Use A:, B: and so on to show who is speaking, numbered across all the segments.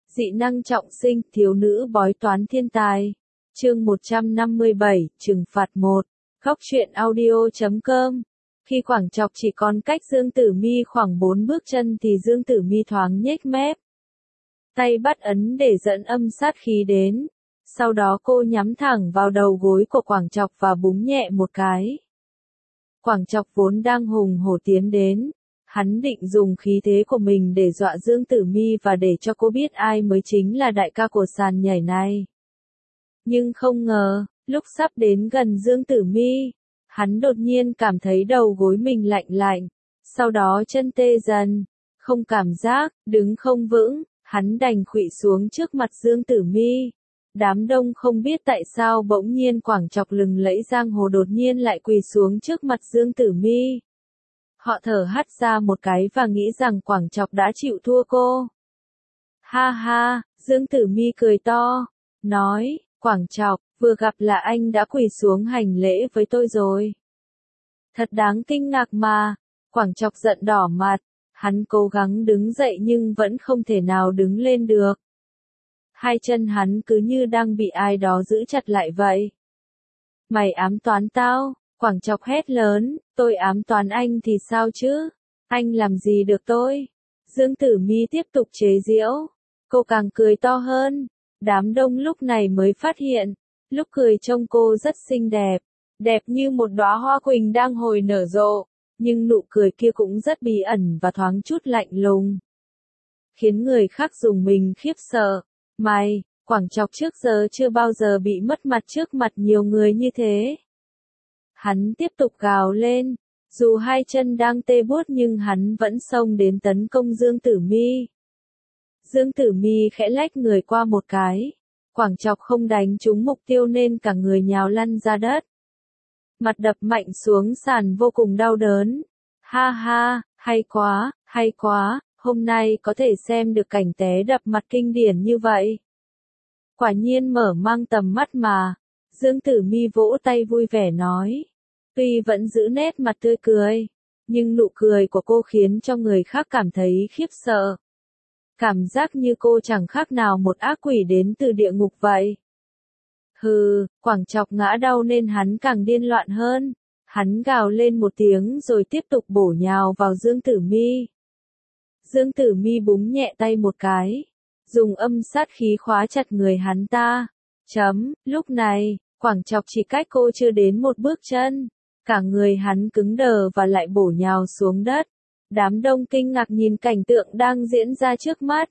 A: Dị năng trọng sinh, thiếu nữ bói toán thiên tài. Chương 157, trừng phạt 1. Góc truyện audio.com. Khi Quảng Chọc chỉ còn cách Dương Tử Mi khoảng 4 bước chân thì Dương Tử Mi thoáng nhếch mép. Tay bắt ấn để dẫn âm sát khí đến. Sau đó cô nhắm thẳng vào đầu gối của Quảng Chọc và búng nhẹ một cái. Quảng Chọc vốn đang hùng hổ tiến đến. Hắn định dùng khí thế của mình để dọa Dương Tử Mi và để cho cô biết ai mới chính là đại ca của sàn nhảy này. Nhưng không ngờ, lúc sắp đến gần Dương Tử Mi, hắn đột nhiên cảm thấy đầu gối mình lạnh lạnh, sau đó chân tê dần, không cảm giác, đứng không vững, hắn đành khuỵu xuống trước mặt Dương Tử Mi. Đám đông không biết tại sao bỗng nhiên Quảng Chọc lừng lẫy giang hồ đột nhiên lại quỳ xuống trước mặt Dương Tử Mi. Họ thở hắt ra một cái và nghĩ rằng Quảng Chọc đã chịu thua cô. Ha ha, Dương Tử Mi cười to, nói, Quảng Chọc, vừa gặp là anh đã quỳ xuống hành lễ với tôi rồi. Thật đáng kinh ngạc mà. Quảng Chọc giận đỏ mặt, hắn cố gắng đứng dậy nhưng vẫn không thể nào đứng lên được. Hai chân hắn cứ như đang bị ai đó giữ chặt lại vậy. Mày ám toán tao? Quảng Chọc hét lớn, tôi ám toán anh thì sao chứ? Anh làm gì được tôi? Dương Tử Mi tiếp tục chế giễu. Cô càng cười to hơn. Đám đông lúc này mới phát hiện, lúc cười trông cô rất xinh đẹp, đẹp như một đóa hoa quỳnh đang hồi nở rộ, nhưng nụ cười kia cũng rất bí ẩn và thoáng chút lạnh lùng, khiến người khác rùng mình khiếp sợ. Mày, Quảng Chọc trước giờ chưa bao giờ bị mất mặt trước mặt nhiều người như thế. Hắn tiếp tục gào lên, dù hai chân đang tê buốt nhưng hắn vẫn xông đến tấn công Dương Tử Mi. Dương Tử Mi khẽ lách người qua một cái. Quảng Chọc không đánh trúng mục tiêu nên cả người nhào lăn ra đất. Mặt đập mạnh xuống sàn vô cùng đau đớn. Ha ha, hay quá, hôm nay có thể xem được cảnh té đập mặt kinh điển như vậy. Quả nhiên mở mang tầm mắt mà. Dương Tử Mi vỗ tay vui vẻ nói. Tuy vẫn giữ nét mặt tươi cười, nhưng nụ cười của cô khiến cho người khác cảm thấy khiếp sợ. Cảm giác như cô chẳng khác nào một ác quỷ đến từ địa ngục vậy. Hừ, Quảng Chọc ngã đau nên hắn càng điên loạn hơn. Hắn gào lên một tiếng rồi tiếp tục bổ nhào vào Dương Tử Mi. Dương Tử Mi búng nhẹ tay một cái, dùng âm sát khí khóa chặt người hắn ta. Lúc này, Quảng Chọc chỉ cách cô chưa đến một bước chân. Cả người hắn cứng đờ và lại bổ nhào xuống đất. Đám đông kinh ngạc nhìn cảnh tượng đang diễn ra trước mắt.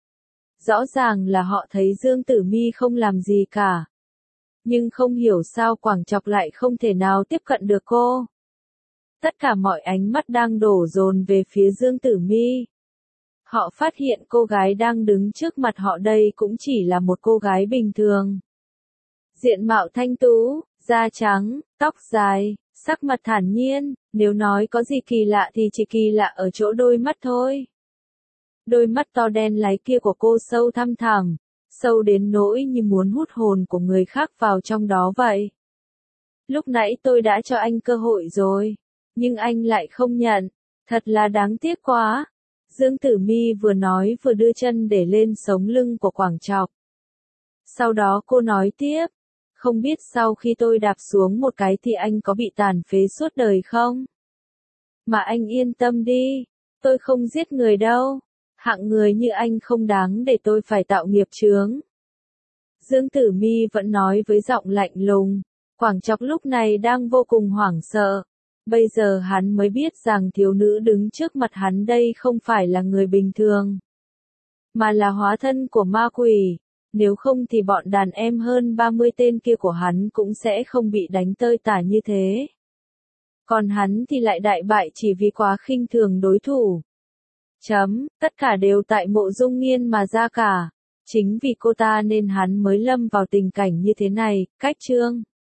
A: Rõ ràng là họ thấy Dương Tử Mi không làm gì cả. Nhưng không hiểu sao Quảng Chọc lại không thể nào tiếp cận được cô. Tất cả mọi ánh mắt đang đổ dồn về phía Dương Tử Mi. Họ phát hiện cô gái đang đứng trước mặt họ đây cũng chỉ là một cô gái bình thường. Diện mạo thanh tú, da trắng, tóc dài, sắc mặt thản nhiên, nếu nói có gì kỳ lạ thì chỉ kỳ lạ ở chỗ đôi mắt thôi. Đôi mắt to đen láy kia của cô sâu thăm thẳm, sâu đến nỗi như muốn hút hồn của người khác vào trong đó vậy. Lúc nãy tôi đã cho anh cơ hội rồi, nhưng anh lại không nhận, thật là đáng tiếc quá. Dương Tử Mi vừa nói vừa đưa chân để lên sống lưng của Quảng Chọc. Sau đó cô nói tiếp. Không biết sau khi tôi đạp xuống một cái thì anh có bị tàn phế suốt đời không? Mà anh yên tâm đi, tôi không giết người đâu. Hạng người như anh không đáng để tôi phải tạo nghiệp chướng. Dương Tử Mi vẫn nói với giọng lạnh lùng. Quảng Chọc lúc này đang vô cùng hoảng sợ. Bây giờ hắn mới biết rằng thiếu nữ đứng trước mặt hắn đây không phải là người bình thường, mà là hóa thân của ma quỷ. Nếu không thì bọn đàn em hơn 30 tên kia của hắn cũng sẽ không bị đánh tơi tả như thế. Còn hắn thì lại đại bại chỉ vì quá khinh thường đối thủ. Tất cả đều tại Mộ Dung Nghiên mà ra cả. Chính vì cô ta nên hắn mới lâm vào tình cảnh như thế này. Cách chương